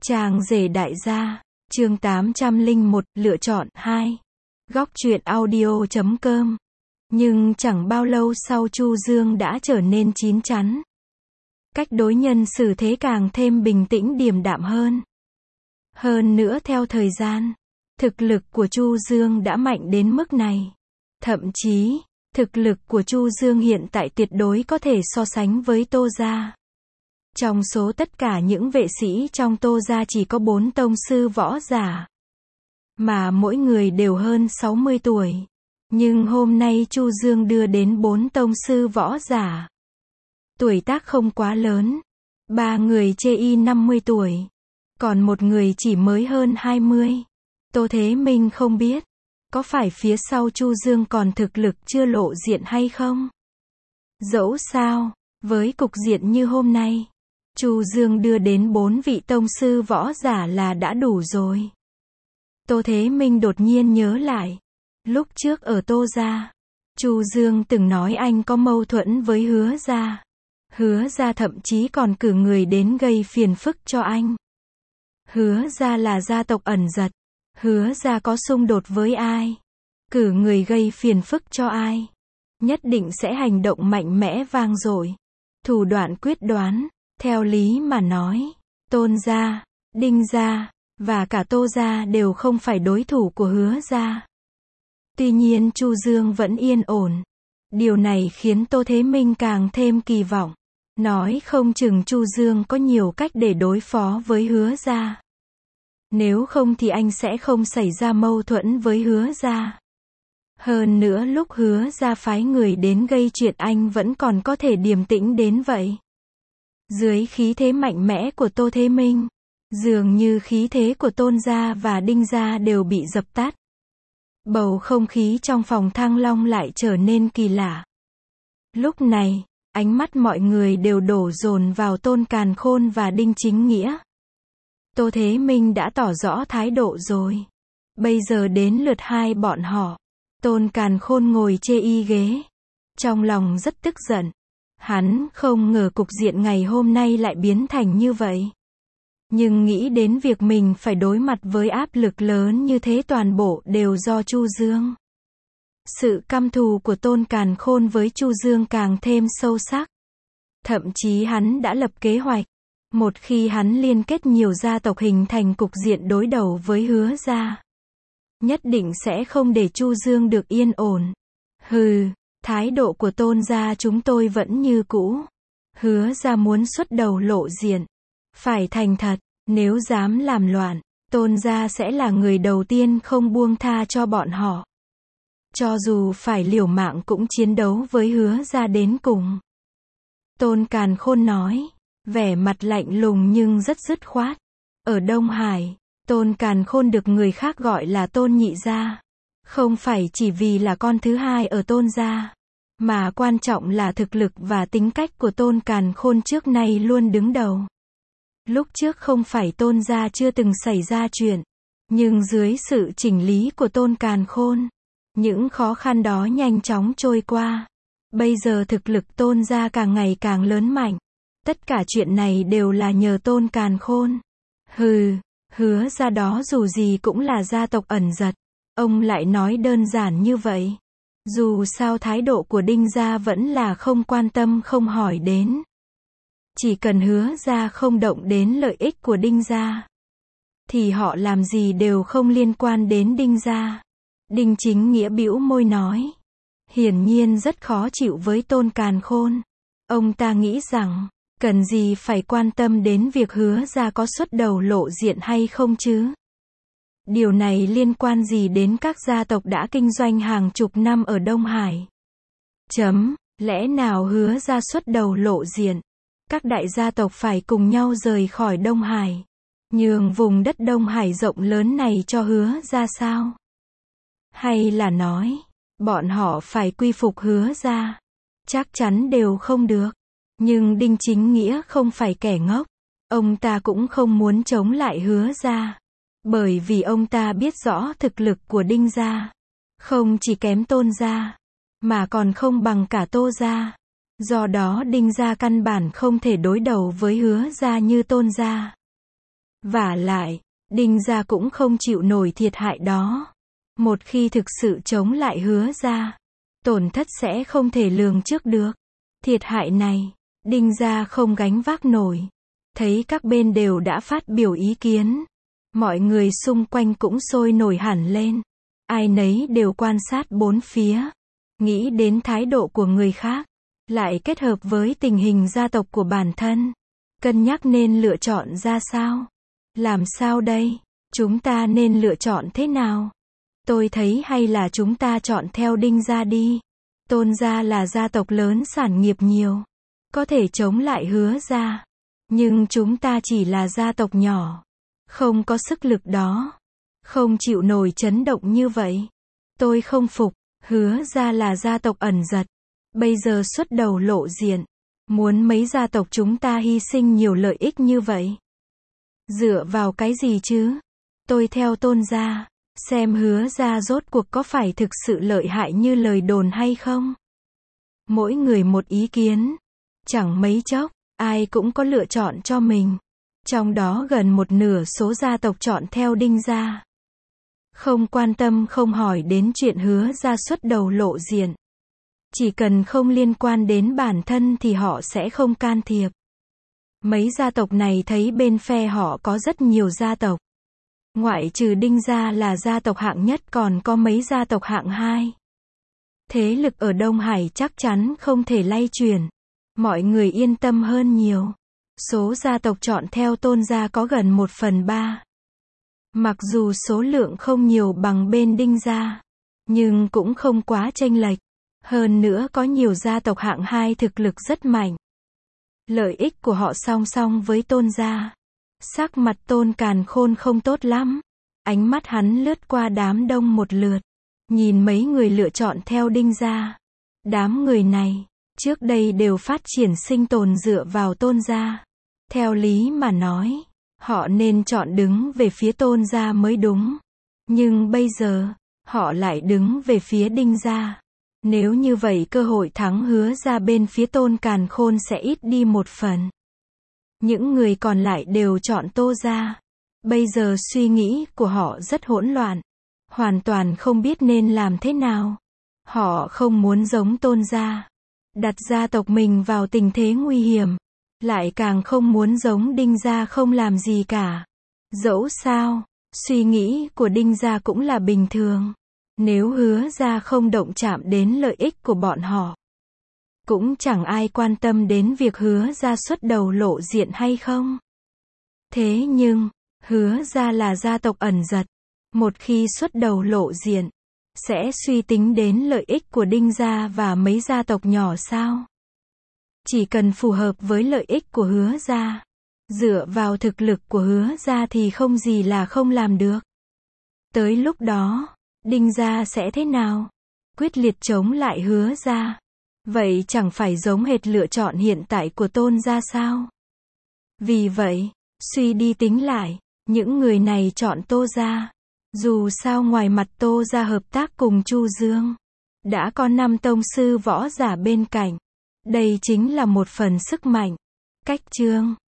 Chàng rể đại gia, chương 801, lựa chọn 2. Góc truyện audio.com. Nhưng chẳng bao lâu sau Chu Dương đã trở nên chín chắn. Cách đối nhân xử thế càng thêm bình tĩnh điềm đạm hơn. Hơn nữa theo thời gian, thực lực của Chu Dương đã mạnh đến mức này. Thậm chí, thực lực của Chu Dương hiện tại tuyệt đối có thể so sánh với Tô gia. Trong số tất cả những vệ sĩ trong Tô gia chỉ có 4 tông sư võ giả. Mà mỗi người đều hơn 60 tuổi. Nhưng hôm nay Chu Dương đưa đến 4 tông sư võ giả. Tuổi tác không quá lớn. 3 người chê y 50 tuổi. Còn một người chỉ mới hơn 20. Tô Thế Minh không biết. Có phải phía sau Chu Dương còn thực lực chưa lộ diện hay không? Dẫu sao, với cục diện như hôm nay, Chu Dương đưa đến 4 vị tông sư võ giả là đã đủ rồi. Tô Thế Minh đột nhiên nhớ lại. Lúc trước ở Tô gia, Chu Dương từng nói anh có mâu thuẫn với Hứa gia. Hứa gia thậm chí còn cử người đến gây phiền phức cho anh. Hứa gia là gia tộc ẩn giật. Hứa gia có xung đột với ai? Cử người gây phiền phức cho ai? Nhất định sẽ hành động mạnh mẽ vang dội. Thủ đoạn quyết đoán. Theo lý mà nói, Tôn gia, Đinh gia, và cả Tô gia đều không phải đối thủ của Hứa gia. Tuy nhiên Chu Dương vẫn yên ổn. Điều này khiến Tô Thế Minh càng thêm kỳ vọng. Nói không chừng Chu Dương có nhiều cách để đối phó với Hứa gia. Nếu không thì anh sẽ không xảy ra mâu thuẫn với Hứa gia. Hơn nữa lúc Hứa gia phái người đến gây chuyện anh vẫn còn có thể điềm tĩnh đến vậy. Dưới khí thế mạnh mẽ của Tô Thế Minh, dường như khí thế của Tôn gia và Đinh gia đều bị dập tắt. Bầu không khí trong phòng Thăng Long lại trở nên kỳ lạ. Lúc này, ánh mắt mọi người đều đổ dồn vào Tôn Càn Khôn và Đinh Chính Nghĩa. Tô Thế Minh đã tỏ rõ thái độ rồi. Bây giờ đến lượt hai bọn họ. Tôn Càn Khôn ngồi chê y ghế. Trong lòng rất tức giận. Hắn không ngờ cục diện ngày hôm nay lại biến thành như vậy. Nhưng nghĩ đến việc mình phải đối mặt với áp lực lớn như thế toàn bộ đều do Chu Dương. Sự căm thù của Tôn Càn Khôn với Chu Dương càng thêm sâu sắc. Thậm chí hắn đã lập kế hoạch. Một khi hắn liên kết nhiều gia tộc hình thành cục diện đối đầu với Hứa gia, nhất định sẽ không để Chu Dương được yên ổn. Hừ, thái độ của Tôn gia chúng tôi vẫn như cũ. Hứa gia muốn xuất đầu lộ diện. Phải thành thật, nếu dám làm loạn, Tôn gia sẽ là người đầu tiên không buông tha cho bọn họ. Cho dù phải liều mạng cũng chiến đấu với Hứa gia đến cùng. Tôn Càn Khôn nói, vẻ mặt lạnh lùng nhưng rất dứt khoát. Ở Đông Hải, Tôn Càn Khôn được người khác gọi là Tôn Nhị gia. Không phải chỉ vì là con thứ hai ở Tôn gia, mà quan trọng là thực lực và tính cách của Tôn Càn Khôn trước nay luôn đứng đầu. Lúc trước không phải Tôn gia chưa từng xảy ra chuyện, nhưng dưới sự chỉnh lý của Tôn Càn Khôn, những khó khăn đó nhanh chóng trôi qua. Bây giờ thực lực Tôn gia càng ngày càng lớn mạnh. Tất cả chuyện này đều là nhờ Tôn Càn Khôn. Hừ, Hứa gia đó dù gì cũng là gia tộc ẩn giật. Ông lại nói đơn giản như vậy. Dù sao thái độ của Đinh gia vẫn là không quan tâm không hỏi đến. Chỉ cần Hứa gia không động đến lợi ích của Đinh gia, thì họ làm gì đều không liên quan đến Đinh gia. Đinh Chính Nghĩa bĩu môi nói. Hiển nhiên rất khó chịu với Tôn Càn Khôn. Ông ta nghĩ rằng, cần gì phải quan tâm đến việc Hứa gia có xuất đầu lộ diện hay không chứ? Điều này liên quan gì đến các gia tộc đã kinh doanh hàng chục năm ở Đông Hải? Lẽ nào Hứa gia xuất đầu lộ diện? Các đại gia tộc phải cùng nhau rời khỏi Đông Hải, nhường vùng đất Đông Hải rộng lớn này cho Hứa gia sao? Hay là nói, bọn họ phải quy phục Hứa gia? Chắc chắn đều không được. Nhưng Đinh Chính Nghĩa không phải kẻ ngốc. Ông ta cũng không muốn chống lại Hứa gia. Bởi vì ông ta biết rõ thực lực của Đinh gia không chỉ kém Tôn gia, mà còn không bằng cả Tô gia. Do đó Đinh gia căn bản không thể đối đầu với Hứa gia như Tôn gia. Vả lại, Đinh gia cũng không chịu nổi thiệt hại đó. Một khi thực sự chống lại Hứa gia, tổn thất sẽ không thể lường trước được. Thiệt hại này, Đinh gia không gánh vác nổi. Thấy các bên đều đã phát biểu ý kiến, mọi người xung quanh cũng sôi nổi hẳn lên. Ai nấy đều quan sát bốn phía, nghĩ đến thái độ của người khác, lại kết hợp với tình hình gia tộc của bản thân, cân nhắc nên lựa chọn ra sao. Làm sao đây? Chúng ta nên lựa chọn thế nào? Tôi thấy hay là chúng ta chọn theo Đinh gia đi. Tôn gia là gia tộc lớn sản nghiệp nhiều, có thể chống lại Hứa gia. Nhưng chúng ta chỉ là gia tộc nhỏ, không có sức lực đó, không chịu nổi chấn động như vậy. Tôi không phục, Hứa gia là gia tộc ẩn giật, bây giờ xuất đầu lộ diện, muốn mấy gia tộc chúng ta hy sinh nhiều lợi ích như vậy. Dựa vào cái gì chứ? Tôi theo Tôn gia, xem Hứa gia rốt cuộc có phải thực sự lợi hại như lời đồn hay không. Mỗi người một ý kiến, chẳng mấy chốc, ai cũng có lựa chọn cho mình. Trong đó gần một nửa số gia tộc chọn theo Đinh gia. Không quan tâm không hỏi đến chuyện Hứa gia xuất đầu lộ diện. Chỉ cần không liên quan đến bản thân thì họ sẽ không can thiệp. Mấy gia tộc này thấy bên phe họ có rất nhiều gia tộc. Ngoại trừ Đinh gia là gia tộc hạng nhất còn có mấy gia tộc hạng hai. Thế lực ở Đông Hải chắc chắn không thể lay chuyển. Mọi người yên tâm hơn nhiều. Số gia tộc chọn theo Tôn gia có gần 1/3. Mặc dù số lượng không nhiều bằng bên Đinh gia, nhưng cũng không quá chênh lệch. Hơn nữa có nhiều gia tộc hạng 2 thực lực rất mạnh. Lợi ích của họ song song với Tôn gia. Sắc mặt Tôn Càn Khôn không tốt lắm. Ánh mắt hắn lướt qua đám đông một lượt. Nhìn mấy người lựa chọn theo Đinh gia. Đám người này, trước đây đều phát triển sinh tồn dựa vào Tôn gia. Theo lý mà nói, họ nên chọn đứng về phía Tôn gia mới đúng. Nhưng bây giờ, họ lại đứng về phía Đinh gia. Nếu như vậy cơ hội thắng Hứa gia bên phía Tôn Càn Khôn sẽ ít đi một phần. Những người còn lại đều chọn Tô gia. Bây giờ suy nghĩ của họ rất hỗn loạn. Hoàn toàn không biết nên làm thế nào. Họ không muốn giống Tôn gia, đặt gia tộc mình vào tình thế nguy hiểm. Lại càng không muốn giống Đinh gia không làm gì cả. Dẫu sao, suy nghĩ của Đinh gia cũng là bình thường. Nếu Hứa gia không động chạm đến lợi ích của bọn họ, cũng chẳng ai quan tâm đến việc Hứa gia xuất đầu lộ diện hay không. Thế nhưng, Hứa gia là gia tộc ẩn giật. Một khi xuất đầu lộ diện, sẽ suy tính đến lợi ích của Đinh gia và mấy gia tộc nhỏ sao? Chỉ cần phù hợp với lợi ích của Hứa gia, dựa vào thực lực của Hứa gia thì không gì là không làm được. Tới lúc đó, Đinh gia sẽ thế nào? Quyết liệt chống lại Hứa gia. Vậy chẳng phải giống hệt lựa chọn hiện tại của Tôn gia sao? Vì vậy, suy đi tính lại, những người này chọn Tô gia. Dù sao ngoài mặt Tô gia hợp tác cùng Chu Dương, đã có 5 tông sư võ giả bên cạnh. Đây chính là một phần sức mạnh. Cách chương